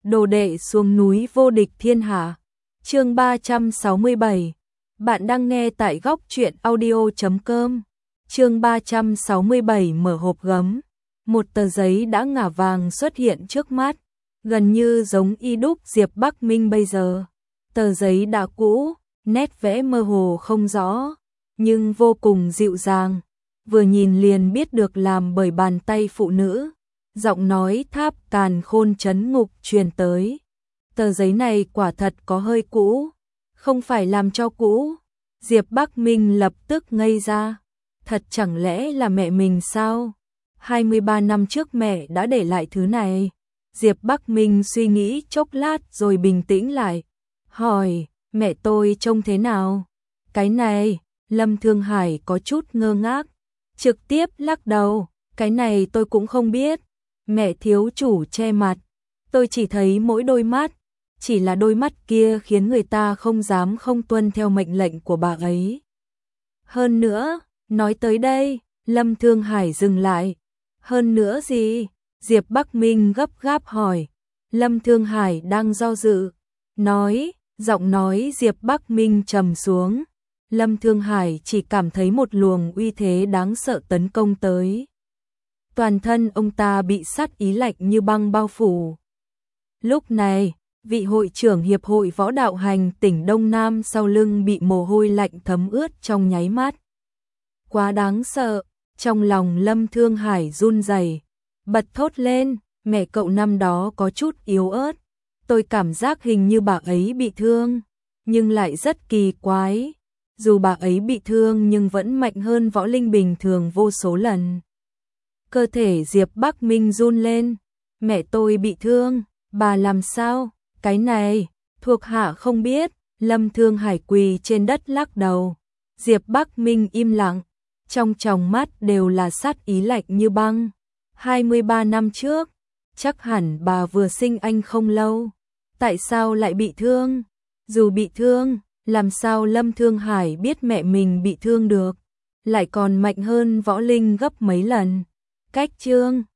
Đồ đệ xuống núi vô địch thiên hạ. Chương 367. Bạn đang nghe tại góc truyện audio.com. Chương 367 mở hộp gấm. Một tờ giấy đã ngả vàng xuất hiện trước mắt, gần như giống y đúc Diệp Bắc Minh bây giờ. Tờ giấy đã cũ, nét vẽ mơ hồ không rõ, nhưng vô cùng dịu dàng, vừa nhìn liền biết được làm bởi bàn tay phụ nữ. Giọng nói tháp càn khôn trấn ngục truyền tới. Tờ giấy này quả thật có hơi cũ, không phải làm cho cũ. Diệp Bắc Minh lập tức ngây ra. Thật chẳng lẽ là mẹ mình sao? 23 năm trước mẹ đã để lại thứ này. Diệp Bắc Minh suy nghĩ chốc lát rồi bình tĩnh lại. Hỏi, mẹ tôi trông thế nào? Cái này, Lâm Thương Hải có chút ngơ ngác, trực tiếp lắc đầu. Cái này tôi cũng không biết. Mẹ thiếu chủ che mặt, tôi chỉ thấy mỗi đôi mắt, chỉ là đôi mắt kia khiến người ta không dám không tuân theo mệnh lệnh của bà ấy. Hơn nữa, nói tới đây, Lâm Thương Hải dừng lại. Hơn nữa gì? Diệp Bắc Minh gấp gáp hỏi. Lâm Thương Hải đang do dự, nói, giọng nói Diệp Bắc Minh trầm xuống. Lâm Thương Hải chỉ cảm thấy một luồng uy thế đáng sợ tấn công tới. Toàn thân ông ta bị sát ý lạnh như băng bao phủ. Lúc này, vị hội trưởng Hiệp hội Võ Đạo Hành tỉnh Đông Nam sau lưng bị mồ hôi lạnh thấm ướt trong nháy mắt. Quá đáng sợ, trong lòng Lâm Thương Hải run rẩy, bật thốt lên, mẹ cậu năm đó có chút yếu ớt. Tôi cảm giác hình như bà ấy bị thương, nhưng lại rất kỳ quái. Dù bà ấy bị thương nhưng vẫn mạnh hơn võ linh bình thường vô số lần. Cơ thể Diệp Bắc Minh run lên. Mẹ tôi bị thương, bà làm sao? Cái này, thuộc hạ không biết. Lâm Thương Hải quỳ trên đất lắc đầu. Diệp Bắc Minh im lặng, trong tròng mắt đều là sát ý lạnh như băng. 23 năm trước, chắc hẳn bà vừa sinh anh không lâu. Tại sao lại bị thương? Dù bị thương, làm sao Lâm Thương Hải biết mẹ mình bị thương được? Lại còn mạnh hơn võ linh gấp mấy lần. Cách chương